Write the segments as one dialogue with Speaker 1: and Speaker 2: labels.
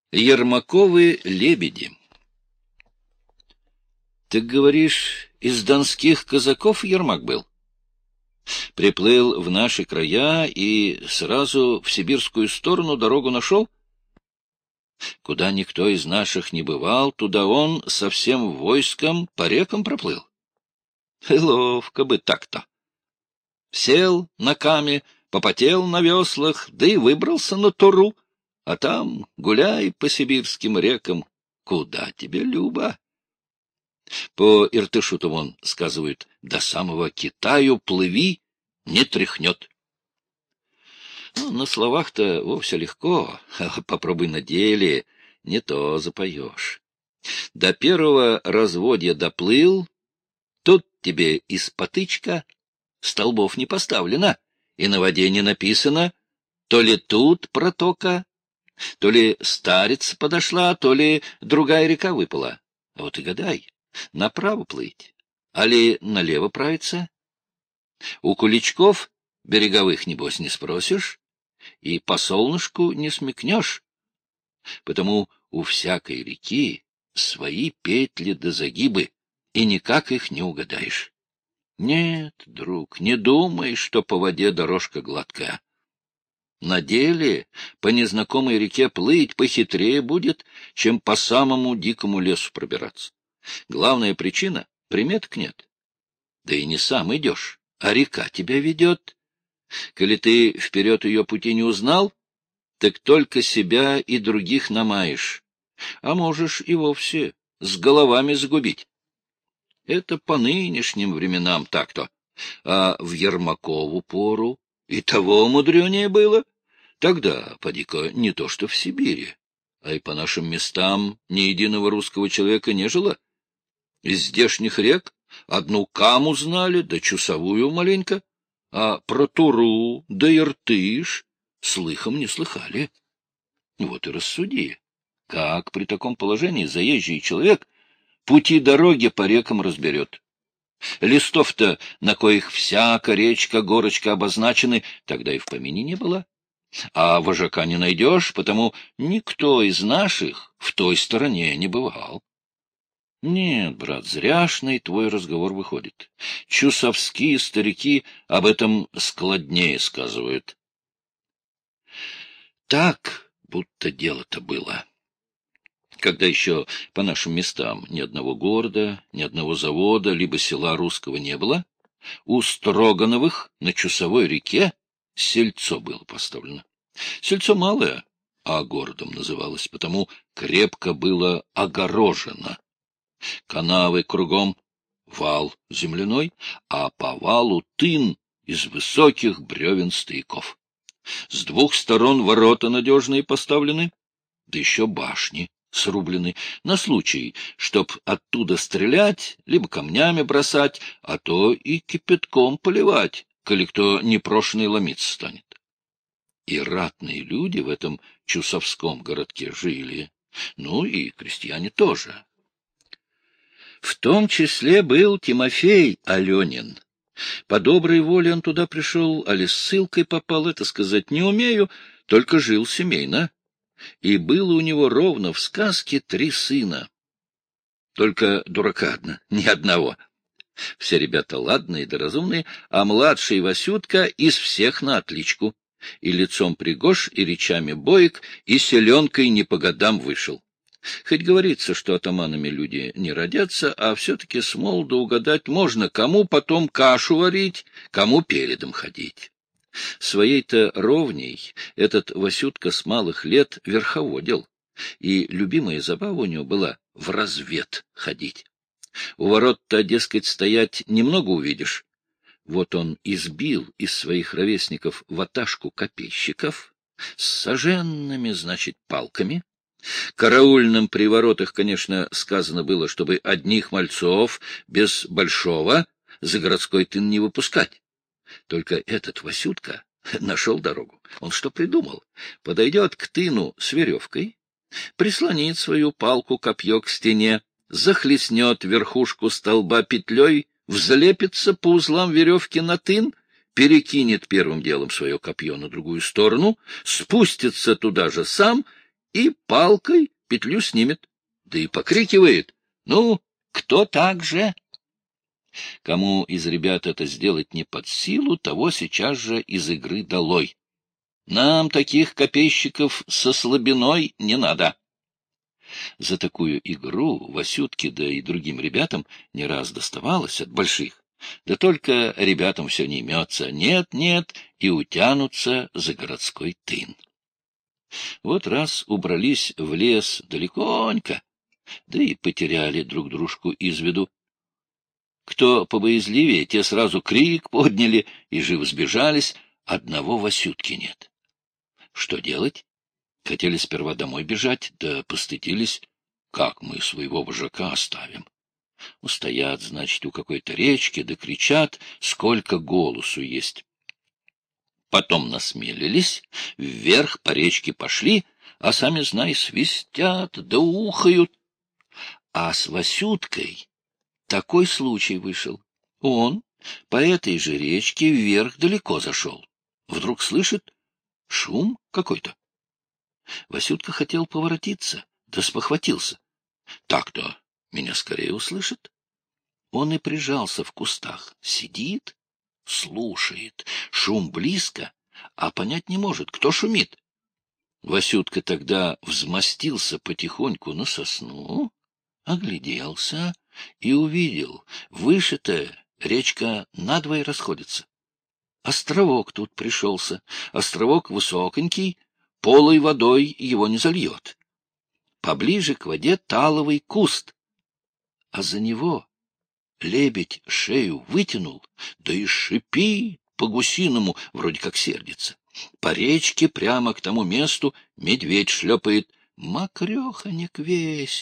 Speaker 1: Ермаковы лебеди. Ты говоришь, из донских казаков Ермак был? Приплыл в наши края и сразу в сибирскую сторону дорогу нашел? Куда никто из наших не бывал, туда он со всем войском по рекам проплыл. Ловко бы так-то. Сел на каме, попотел на веслах, да и выбрался на Туру. А там гуляй по сибирским рекам. Куда тебе, Люба? По Иртышу-то вон, сказывают, до самого Китаю плыви, не тряхнет. Ну, на словах-то вовсе легко, а попробуй на деле, не то запоешь. До первого разводья доплыл, тут тебе из потычка, столбов не поставлено, и на воде не написано, то ли тут протока, то ли старица подошла, то ли другая река выпала. А вот и гадай, направо плыть, али налево правиться? У куличков береговых, небось, не спросишь, и по солнышку не смекнешь, потому у всякой реки свои петли да загибы, и никак их не угадаешь. Нет, друг, не думай, что по воде дорожка гладкая. На деле по незнакомой реке плыть похитрее будет, чем по самому дикому лесу пробираться. Главная причина — приметок нет. Да и не сам идешь, а река тебя ведет. Коли ты вперед ее пути не узнал, так только себя и других намаешь, а можешь и вовсе с головами загубить. Это по нынешним временам так-то, а в Ермакову пору и того мудренее было. Тогда, поди-ка, не то что в Сибири, а и по нашим местам ни единого русского человека не жило. Из здешних рек одну Каму знали, да Чусовую маленько, а про Туру да Иртыш слыхом не слыхали. Вот и рассуди, как при таком положении заезжий человек пути дороги по рекам разберет. Листов-то, на коих всяка речка, горочка обозначены, тогда и в помине не было. А вожака не найдешь, потому никто из наших в той стороне не бывал. Нет, брат, зряшный твой разговор выходит. Чусовские старики об этом складнее сказывают. Так, будто дело-то было. Когда еще по нашим местам ни одного города, ни одного завода, либо села русского не было, у Строгановых на Чусовой реке сельцо было поставлено. Сельцо малое, а городом называлось, потому крепко было огорожено. Канавы кругом, вал земляной, а по валу тын из высоких бревен стояков. С двух сторон ворота надежные поставлены, да еще башни срублены, на случай, чтоб оттуда стрелять, либо камнями бросать, а то и кипятком поливать, коли кто непрошенный ломиться станет. И ратные люди в этом Чусовском городке жили, ну и крестьяне тоже. В том числе был Тимофей Аленин. По доброй воле он туда пришел, али ссылкой попал, это сказать не умею, только жил семейно. И было у него ровно в сказке 3 сына. Только дурака одна, ни одного. Все ребята ладные да разумные, а младший Васютка из всех на отличку. И лицом пригож, и речами боек, и селенкой не по годам вышел. Хоть говорится, что атаманами люди не родятся, а все-таки с молоду угадать можно, кому потом кашу варить, кому передом ходить. Своей-то ровней этот Васютка с малых лет верховодил, и любимая забава у него была в развед ходить. У ворот-то, дескать, стоять немного увидишь. Вот он избил из своих ровесников ваташку копейщиков с соженными, значит, палками. Караульным при воротах, конечно, сказано было, чтобы одних мальцов без большого за городской тын не выпускать. Только этот Васютка нашел дорогу. Он что придумал? Подойдет к тыну с веревкой, прислонит свою палку-копье к стене, захлестнет верхушку столба петлей, взлепится по узлам веревки на тын, перекинет первым делом свое копье на другую сторону, спустится туда же сам и палкой петлю снимет, да и покрикивает: «Ну, кто так же?» Кому из ребят это сделать не под силу, того сейчас же из игры долой. Нам таких копейщиков со слабиной не надо. За такую игру Васютке, да и другим ребятам не раз доставалось от больших. Да только ребятам все не имется, нет-нет, и утянутся за городской тын. Вот раз убрались в лес далеконько, да и потеряли друг дружку из виду. Кто побоязливее, те сразу крик подняли и живо сбежались, одного Васютки нет. Что делать? Хотели сперва домой бежать, да постыдились, как мы своего вожака оставим. Устоят, значит, у какой-то речки, да кричат, сколько голосу есть. Потом насмелились, вверх по речке пошли, а сами, знай, свистят да ухают. А с Васюткой такой случай вышел. Он по этой же речке вверх далеко зашел. Вдруг слышит шум какой-то. Васютка хотел поворотиться, да спохватился. Так-то меня скорее услышит. Он и прижался в кустах, сидит, слушает. Шум близко, а понять не может, кто шумит. Васютка тогда взмостился потихоньку на сосну, огляделся и увидел, выше-то речка надвое расходится. Островок тут пришелся, островок высоконький, полой водой его не зальет. Поближе к воде таловый куст, а за него лебедь шею вытянул, да и шипит по-гусиному, вроде как сердится. По речке прямо к тому месту медведь шлепает, мокрехонек весь.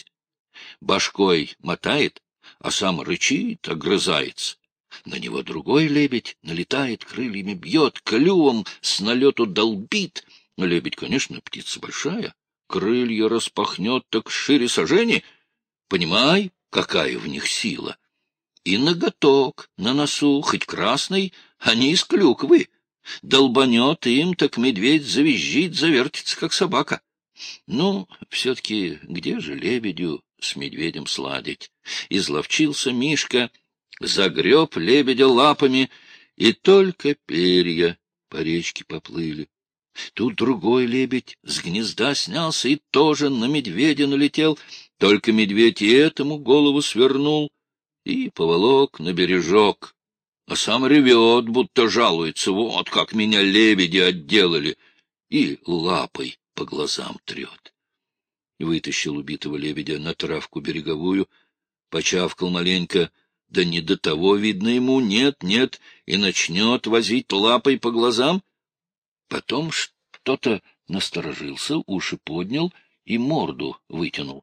Speaker 1: Башкой мотает, а сам рычит, огрызается. На него другой лебедь налетает, крыльями бьет, клювом с налету долбит. Лебедь, конечно, птица большая, крылья распахнет так шире сажени. Понимай, какая в них сила. И ноготок на носу, хоть красный, а не из клюквы. Долбанет им, так медведь завизжит, завертится, как собака. Ну, все-таки где же лебедю с медведем сладить? Изловчился Мишка, загреб лебедя лапами, и только перья по речке поплыли. Тут другой лебедь с гнезда снялся и тоже на медведя налетел, только медведь и этому голову свернул и поволок на бережок, а сам ревет, будто жалуется: вот как меня лебеди отделали, и лапой по глазам трет. Вытащил убитого лебедя на травку береговую, почавкал маленько, да не до того, видно ему, нет, и начнет возить лапой по глазам. Потом что-то насторожился, уши поднял и морду вытянул.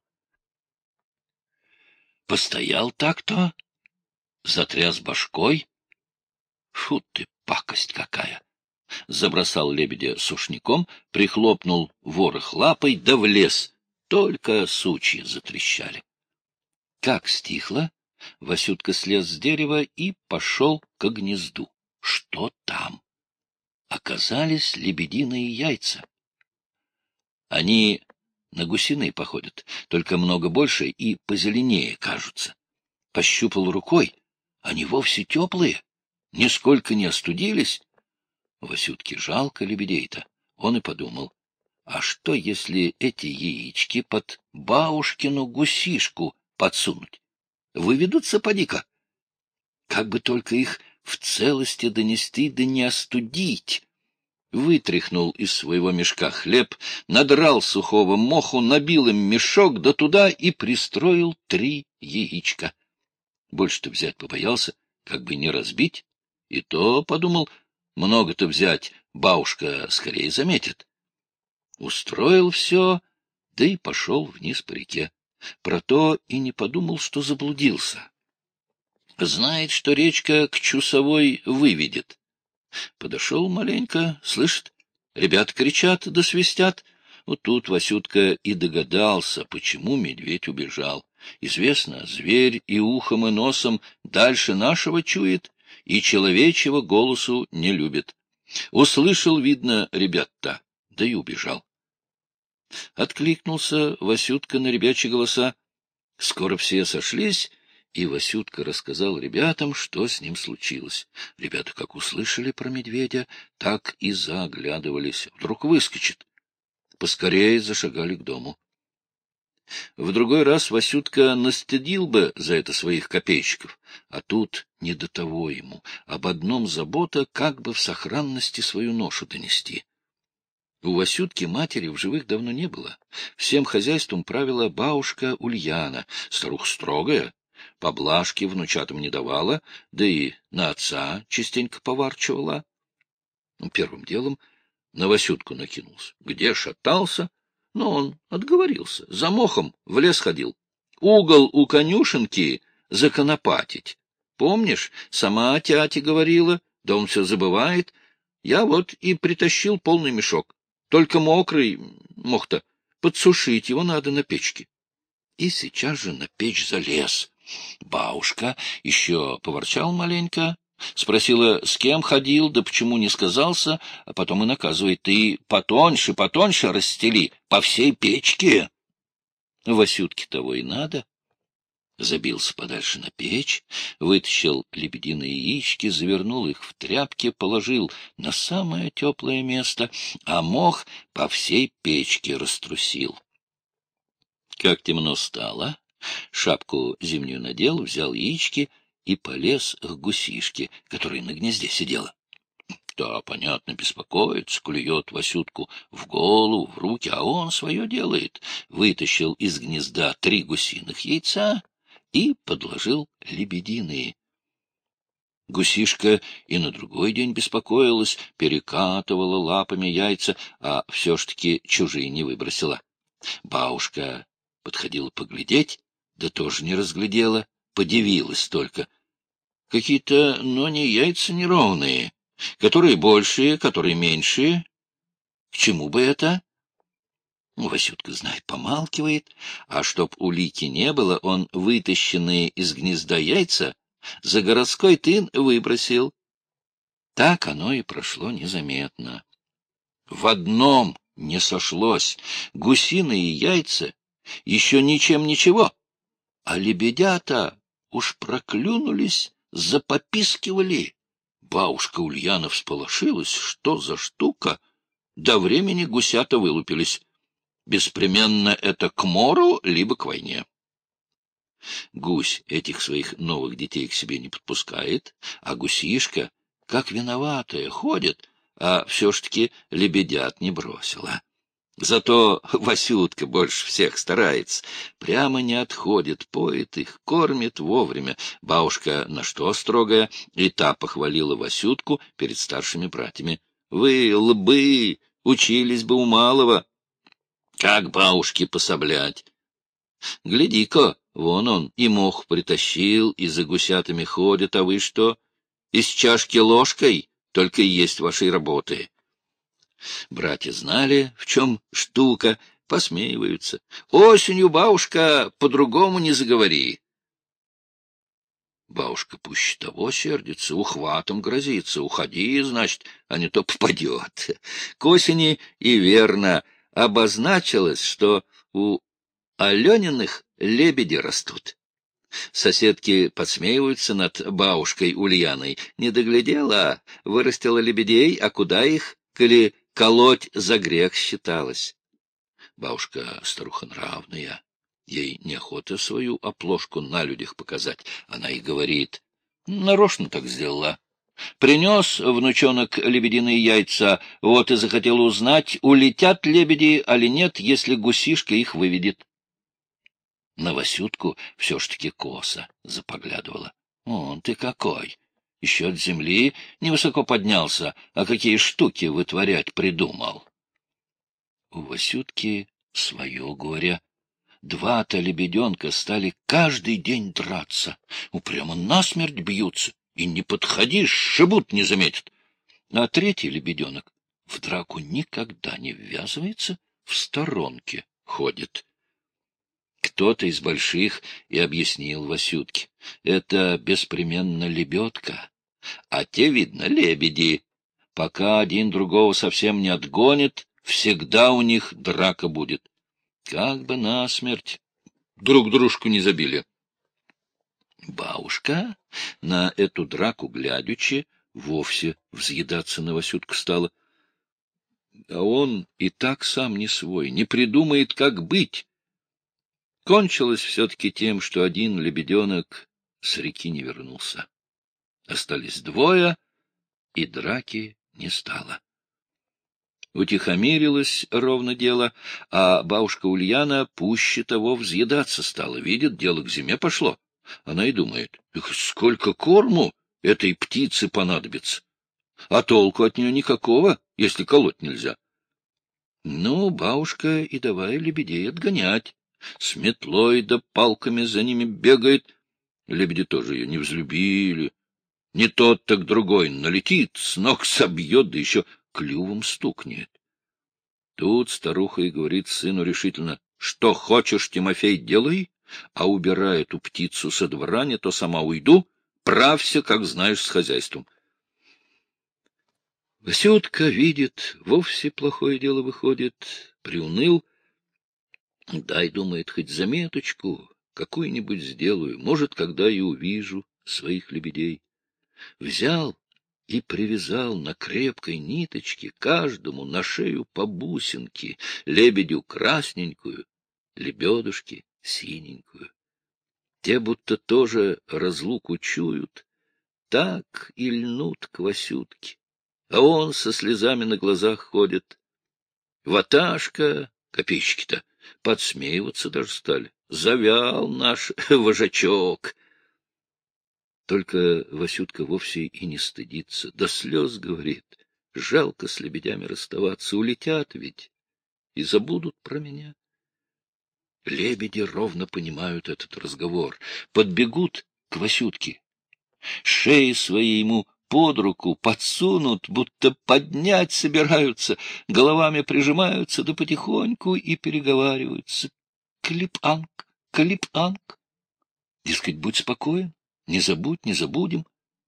Speaker 1: Постоял так-то, затряс башкой. Фу ты, пакость какая! Забросал лебедя сушняком, прихлопнул ворох лапой, да влез. Только сучья затрещали. Как стихло, Васютка слез с дерева и пошел к гнезду. Что там? Оказались лебединые яйца. Они на гусиные походят, только много больше и позеленее кажутся. Пощупал рукой, они вовсе теплые, нисколько не остудились. Васютке жалко лебедей-то. Он и подумал, а что, если эти яички под бабушкину гусишку подсунуть? Выведутся поди-ка. Как бы только их в целости донести да не остудить. Вытряхнул из своего мешка хлеб, надрал сухого моху, набил им мешок, да туда и пристроил 3 яичка. Больше-то взять побоялся, как бы не разбить. И то, подумал, много-то взять бабушка скорее заметит. Устроил все, да и пошел вниз по реке. Про то и не подумал, что заблудился. Знает, что речка к Чусовой выведет. Подошел маленько, слышит, ребята кричат да свистят. Вот тут Васютка и догадался, почему медведь убежал. Известно, зверь и ухом, и носом дальше нашего чует, и человечьего голосу не любит. Услышал, видно, ребят-то, да и убежал. Откликнулся Васютка на ребячьи голоса. Скоро все сошлись, и Васютка рассказал ребятам, что с ним случилось. Ребята, как услышали про медведя, так и заглядывались. Вдруг выскочит. Поскорее зашагали к дому. В другой раз Васютка настыдил бы за это своих копейщиков, а тут не до того ему. Об одном забота, как бы в сохранности свою ношу донести. У Васютки матери в живых давно не было. Всем хозяйством правила бабушка Ульяна, старуха строгая, поблажки внучатам не давала, да и на отца частенько поварчивала. Первым делом на Васютку накинулся. Где шатался? Но он отговорился. За мохом в лес ходил. Угол у конюшенки законопатить. Помнишь, сама тятя говорила, да он все забывает. Я вот и притащил полный мешок. Только мокрый мох-то. Подсушить его надо на печке. И сейчас же на печь залез. Бабушка еще поворчал маленько. Спросила, с кем ходил, да почему не сказался, а потом и наказывает: ты потоньше расстели по всей печке. Васютке того и надо. Забился подальше на печь, вытащил лебединые яички, завернул их в тряпки, положил на самое теплое место, а мох по всей печке раструсил. Как темно стало, шапку зимнюю надел, взял яички и полез к гусишке, которая на гнезде сидела. Да, понятно, беспокоится, клюет Васютку в голову, в руки, а он свое делает. Вытащил из гнезда 3 гусиных яйца и подложил лебединые. Гусишка и на другой день беспокоилась, перекатывала лапами яйца, а все ж таки чужие не выбросила. Бабушка подходила поглядеть, да тоже не разглядела, подивилась только. Какие-то, но не яйца неровные, которые большие, которые меньшие. К чему бы это? Васютка, знает, помалкивает, а чтоб улики не было, он вытащенные из гнезда яйца за городской тын выбросил. Так оно и прошло незаметно. В одном не сошлось: гусиные яйца еще ничем ничего, а лебедята уж проклюнулись, запопискивали. Бабушка Ульяна всполошилась, что за штука, до времени гусята вылупились. Беспременно это к мору, либо к войне. Гусь этих своих новых детей к себе не подпускает, а гусишка, как виноватая, ходит, а все ж таки лебедят не бросила. Зато Васютка больше всех старается, прямо не отходит, поет их, кормит вовремя. Бабушка на что строгая, и та похвалила Васютку перед старшими братьями. Вы, лбы, учились бы у малого. Как бабушке пособлять? Гляди-ка, вон он и мох притащил, и за гусятами ходит, а вы что? Из чашки ложкой только и есть вашей работы. Братья знали, в чем штука, посмеиваются. Осенью, бабушка, по-другому не заговори. Бабушка пуще того сердится, ухватом грозится. Уходи, значит, а не то попадет. К осени и верно обозначилось, что у Алениных лебеди растут. Соседки подсмеиваются над бабушкой Ульяной. Не доглядела, вырастила лебедей, а куда их, коли колоть за грех считалось? Бабушка старуха нравная. Ей неохота свою оплошку на людях показать. Она и говорит: нарочно так сделала. Принес внучонок лебединые яйца, вот и захотел узнать, улетят лебеди, али нет, если гусишка их выведет. На Васютку все ж таки косо запоглядывала. Он ты какой! Еще от земли невысоко поднялся, а какие штуки вытворять придумал. У Васютки свое горе. 2-то лебеденка стали каждый день драться. Прямо насмерть бьются. И не подходи, сшибут, не заметят. А 3-й лебеденок в драку никогда не ввязывается, в сторонке ходит. Кто-то из больших и объяснил Васютке: это беспременно лебедка, а те, видно, лебеди. Пока один другого совсем не отгонит, всегда у них драка будет. Как бы насмерть друг дружку не забили. Бабушка на эту драку глядячи вовсе взъедаться на Васютка стала. А он и так сам не свой, не придумает, как быть. Кончилось все-таки тем, что один лебеденок с реки не вернулся. Остались двое, и драки не стало. Утихомирилось ровно дело, а бабушка Ульяна пуще того взъедаться стала. Видит, дело к зиме пошло. Она и думает, сколько корму этой птице понадобится. А толку от нее никакого, если колоть нельзя. Ну, бабушка и давай лебедей отгонять. С метлой да палками за ними бегает. Лебеди тоже ее не взлюбили. Не тот, так другой налетит, с ног собьет, да еще клювом стукнет. Тут старуха и говорит сыну решительно: что хочешь, Тимофей, делай, а убирай эту птицу со двора, не то сама уйду, правься, как знаешь, с хозяйством. Васютка видит, вовсе плохое дело выходит, приуныл. Дай, думает, хоть заметочку какую-нибудь сделаю, может, когда и увижу своих лебедей. Взял и привязал на крепкой ниточке каждому на шею по бусинке, лебедю красненькую, лебедушки синенькую. Те будто тоже разлуку чуют, так и льнут к Васютке, а он со слезами на глазах ходит. Ваташка, копейщики-то, подсмеиваться даже стали. Завял наш вожачок. Только Васютка вовсе и не стыдится, до слез говорит: жалко с лебедями расставаться, улетят ведь и забудут про меня. Лебеди ровно понимают этот разговор, подбегут к Васютке, шеи свои ему под руку подсунут, будто поднять собираются, головами прижимаются, да потихоньку и переговариваются. Клип-анг, клип-анг. Дескать, будь спокоен, не забудь, не забудем.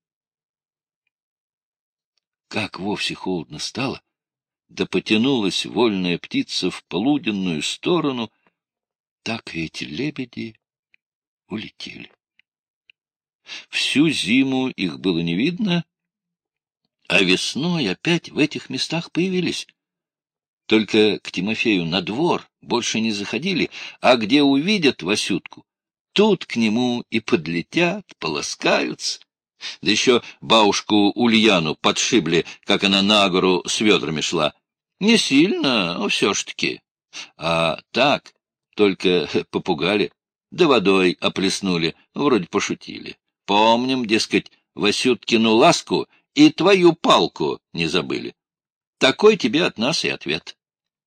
Speaker 1: Как вовсе холодно стало, да потянулась вольная птица в полуденную сторону, так и эти лебеди улетели. Всю зиму их было не видно, а весной опять в этих местах появились. Только к Тимофею на двор больше не заходили, а где увидят Васютку, тут к нему и подлетят, поласкаются. Да еще бабушку Ульяну подшибли, как она на гору с ведрами шла. Не сильно, но все ж таки. А так, только попугали, да водой оплеснули, вроде пошутили. Помним, дескать, Васюткину ласку и твою палку не забыли. Такой тебе от нас и ответ.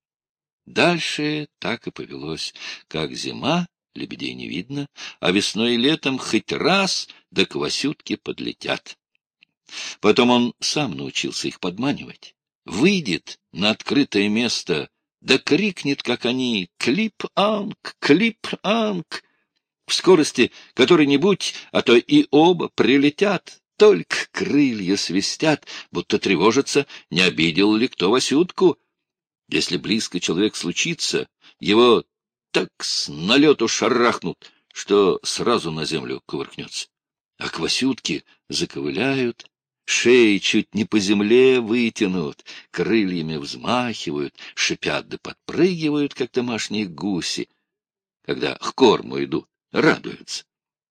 Speaker 1: Дальше так и повелось. Как зима, лебедей не видно, а весной и летом хоть раз да к Васютке подлетят. Потом он сам научился их подманивать. Выйдет на открытое место, да крикнет, как они: «Клип-анг! Клип-анг!» В скорости которой-нибудь, а то и оба прилетят, только крылья свистят, будто тревожатся, не обидел ли кто Васютку. Если близко человек случится, его так с налету шарахнут, что сразу на землю кувыркнется. А к Васютке заковыляют, шеи чуть не по земле вытянут, крыльями взмахивают, шипят да подпрыгивают, как домашние гуси, когда к корму идут, радуются.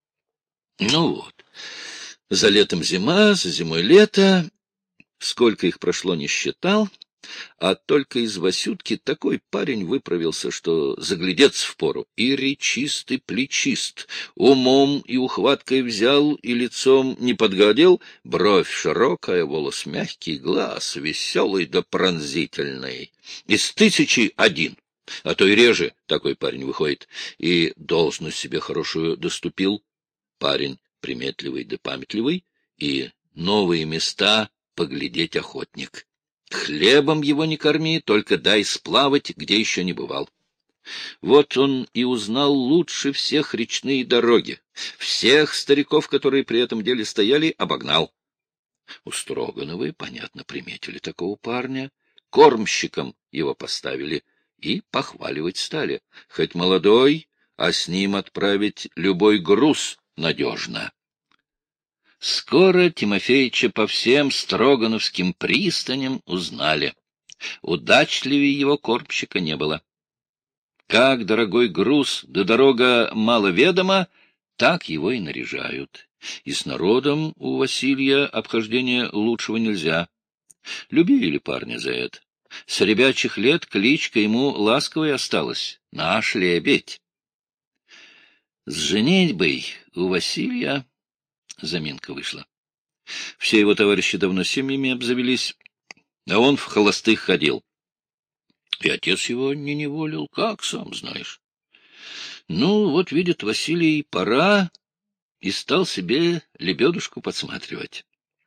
Speaker 1: Ну вот, за летом зима, за зимой лето, сколько их прошло, не считал, а только из Васютки такой парень выправился, что заглядеться впору. И речист, и плечист, умом и ухваткой взял, и лицом не подгадил, бровь широкая, волос мягкий, глаз веселый да пронзительный. Из 1001, а то и реже такой парень выходит, и должность себе хорошую доступил. Парень приметливый да памятливый, и новые места поглядеть охотник. Хлебом его не корми, только дай сплавать, где еще не бывал. Вот он и узнал лучше всех речные дороги. Всех стариков, которые при этом деле стояли, обогнал. У Строгановой, понятно, приметили такого парня. кормщиком его поставили и похваливать стали. Хоть молодой, а с ним отправить любой груз надежно. Скоро Тимофеича по всем строгановским пристаням узнали. Удачливее его кормщика не было. Как дорогой груз да дорога маловедома, так его и наряжают. И с народом у Василия обхождения лучшего нельзя. Любили парня за это. С ребячьих лет кличка ему ласковой осталась — наш лебедь. С женитьбой у Василия заминка вышла. Все его товарищи давно семьями обзавелись, а он в холостых ходил. И отец его не неволил, как сам знаешь. Ну, вот видит Василий, пора, и стал себе лебедушку подсматривать.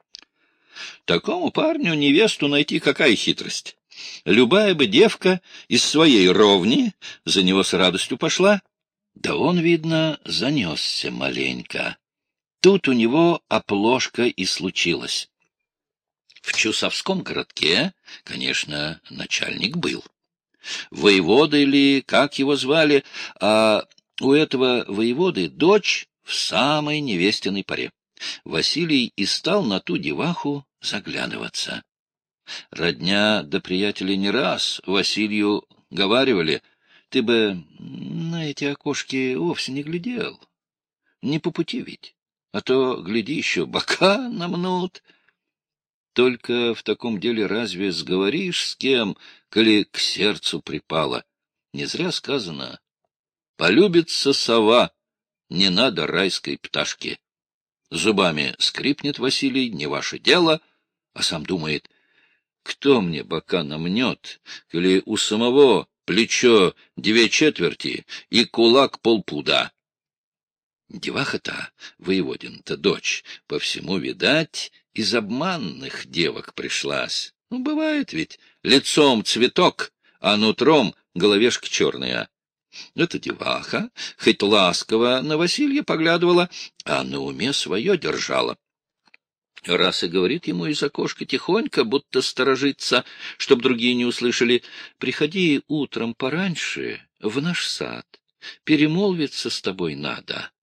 Speaker 1: Такому парню невесту найти какая хитрость. Любая бы девка из своей ровни за него с радостью пошла. Да он, видно, занесся маленько. Тут у него оплошка и случилась. В Чусовском городке, конечно, начальник был. Воевода или как его звали, а у этого воеводы дочь в самой невестиной поре. Василий и стал на ту деваху заглядываться. Родня да приятели не раз Василию говаривали: ты бы на эти окошки вовсе не глядел. Не по пути ведь, а то, гляди, еще бока намнут. Только в таком деле разве сговоришь с кем, коли к сердцу припало? Не зря сказано: полюбится сова, не надо райской пташки. Зубами скрипнет Василий: не ваше дело, а сам думает: кто мне бока намнет, коли у самого плечо 2/4 и кулак полпуда? Деваха-то, воеводин-то дочь, по всему, видать, из обманных девок пришлась. Ну, бывает ведь, лицом цветок, а нутром головешка черная. Эта деваха, хоть ласково на Василья поглядывала, а на уме свое держала. Раз и говорит ему из окошка тихонько, будто сторожится, чтоб другие не услышали: приходи утром пораньше в наш сад, перемолвиться с тобой надо.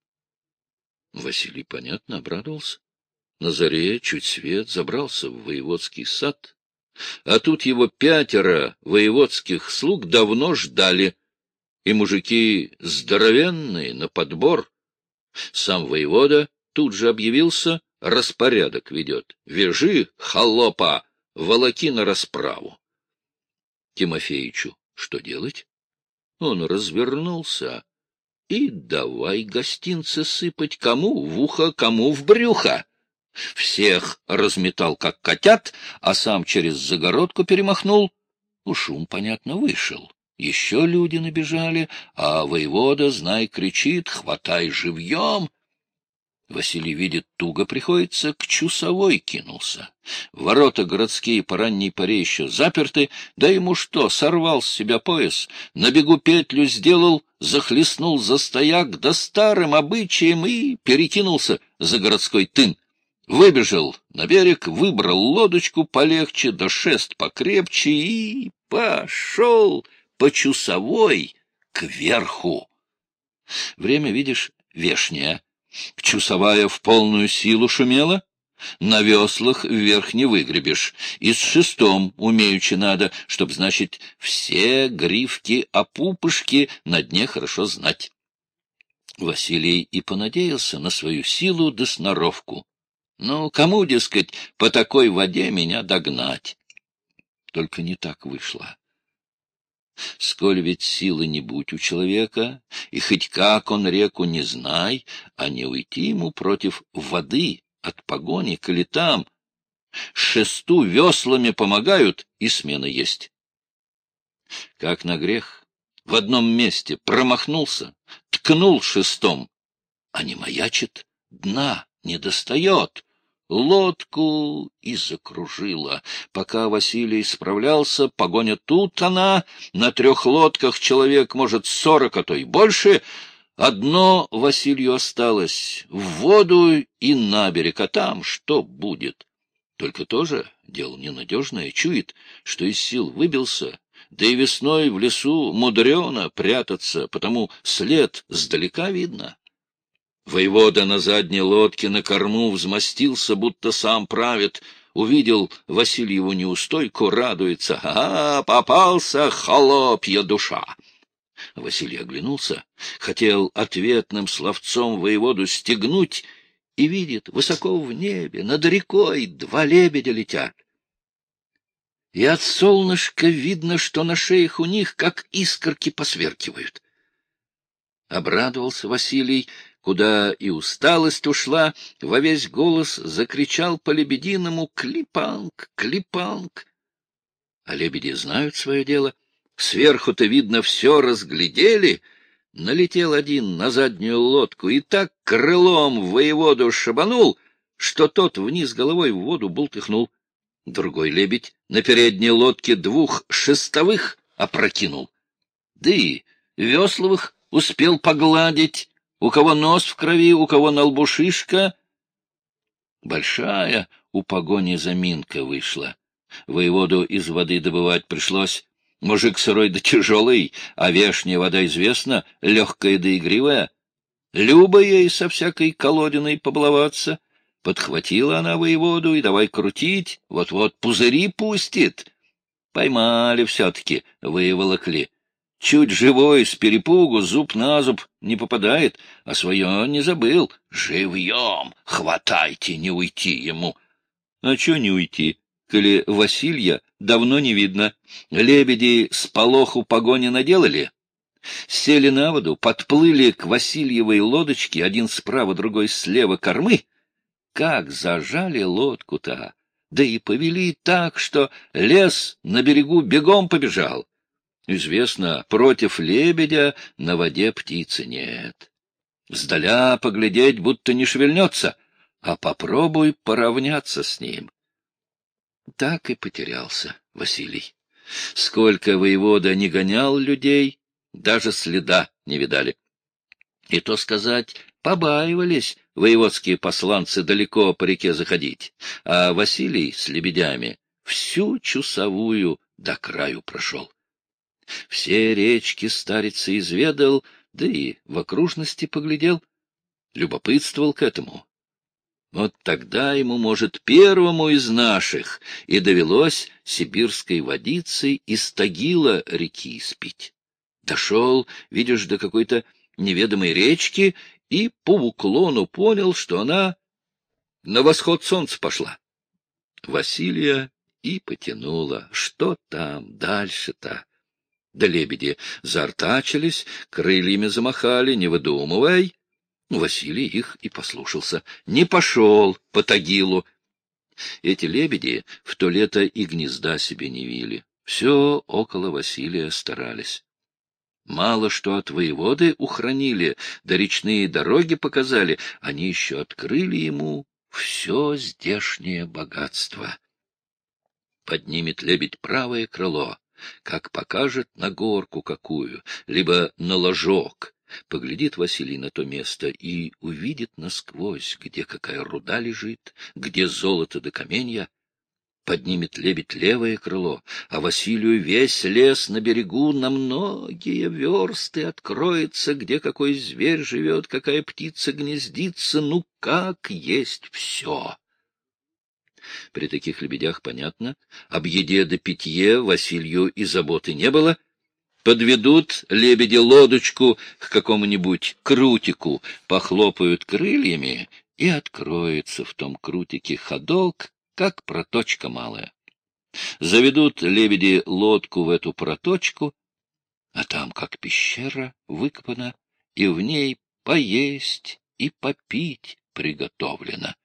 Speaker 1: Василий, понятно, обрадовался. На заре, чуть свет, забрался в воеводский сад, а тут его 5 воеводских слуг давно ждали, и мужики здоровенные, на подбор. Сам воевода тут же объявился, распорядок ведет: вяжи, холопа, волоки на расправу. Тимофеичу что делать? Он развернулся и давай гостинцы сыпать, кому в ухо, кому в брюхо. Всех разметал, как котят, а сам через загородку перемахнул. Шум, понятно, вышел. Еще люди набежали, а воевода, знай, кричит: хватай живьем. Василий видит, туго приходится, к Чусовой кинулся. Ворота городские по ранней поре еще заперты, да ему что, сорвал с себя пояс, на бегу петлю сделал, захлестнул за стояк, да старым обычаем и перекинулся за городской тын. Выбежал на берег, выбрал лодочку полегче, да шест покрепче и пошел по Чусовой кверху. Время, видишь, вешнее. Чусовая в полную силу шумела, на веслах вверх не выгребешь, и с шестом умеючи надо, чтоб, значит, все грифки опупышки на дне хорошо знать. Василий и понадеялся на свою силу да сноровку. Ну, кому, дескать, по такой воде меня догнать? Только не так вышло. Сколь ведь силы не будь у человека, и хоть как он реку не знай, а не уйти ему против воды от погони, коли там шесту веслами помогают, и смена есть. Как на грех, в одном месте промахнулся, ткнул шестом, а не маячит, дна не достает. Лодку и закружила. Пока Василий справлялся, погоня тут она, на 3 лодках человек, может, 40, а то и больше. Одно Василию осталось — в воду и на берег, а там что будет? Только тоже дело ненадежное, чует, что из сил выбился, да и весной в лесу мудрено прятаться, потому след сдалека видно. Воевода на задней лодке на корму взмостился, будто сам правит, увидел Васильеву неустойку, радуется: «Ага, попался, холопья душа!» Василий оглянулся, хотел ответным словцом воеводу стегнуть, и видит, высоко в небе, над рекой, 2 лебедя летят. И от солнышка видно, что на шеях у них, как искорки, посверкивают. Обрадовался Василий, куда и усталость ушла, во весь голос закричал по-лебединому: «Клипанг! Клипанг!» А лебеди знают свое дело. Сверху-то, видно, все разглядели. Налетел один на заднюю лодку и так крылом воеводу шабанул, что тот вниз головой в воду бултыхнул. Другой лебедь на передней лодке 2 шестовых опрокинул. Да и весловых успел погладить, у кого нос в крови, у кого на лбу шишка. Большая у погони заминка вышла. Воеводу из воды добывать пришлось. Мужик сырой да тяжелый, а вешняя вода известна, легкая да игривая. Люба ей со всякой колодиной побаловаться. Подхватила она воеводу и давай крутить, вот-вот пузыри пустит. Поймали все-таки, выволокли. Чуть живой, с перепугу, зуб на зуб не попадает, а свое не забыл. Живьем хватайте, не уйти ему. А чё не уйти, коли Василья давно не видно? Лебеди с полоху погони наделали. Сели на воду, подплыли к Васильевой лодочке, один справа, другой слева кормы. Как зажали лодку-то, да и повели так, что лес на берегу бегом побежал. Известно, против лебедя на воде птицы нет. Сдаля поглядеть, будто не шевельнется, а попробуй поравняться с ним. Так и потерялся Василий. Сколько воевода не гонял людей, даже следа не видали. И то сказать, побаивались воеводские посланцы далеко по реке заходить, а Василий с лебедями всю чусовую до краю прошел. Все речки старец изведал, да и в окружности поглядел, любопытствовал к этому. Вот тогда ему, может, первому из наших и довелось сибирской водицей из Тагила реки испить. Дошел, видишь, до какой-то неведомой речки и по уклону понял, что она на восход солнца пошла. Василия и потянула. Что там дальше-то? Да лебеди заортачились, крыльями замахали, не выдумывай. Василий их и послушался. Не пошел по Тагилу. Эти лебеди в то лето и гнезда себе не вили. Все около Василия старались. Мало что от воеводы ухранили, да речные дороги показали, они еще открыли ему все здешнее богатство. Поднимет лебедь правое крыло, как покажет на горку какую, либо на ложок. Поглядит Василий на то место и увидит насквозь, где какая руда лежит, где золото да каменья. Поднимет лебедь левое крыло, а Василию весь лес на берегу на многие версты откроется, где какой зверь живет, какая птица гнездится, ну как есть все. При таких лебедях, понятно, об еде да питье Василию и заботы не было. Подведут лебеди лодочку к какому-нибудь крутику, похлопают крыльями, и откроется в том крутике ходок, как проточка малая. Заведут лебеди лодку в эту проточку, а там как пещера выкопана, и в ней поесть и попить приготовлено.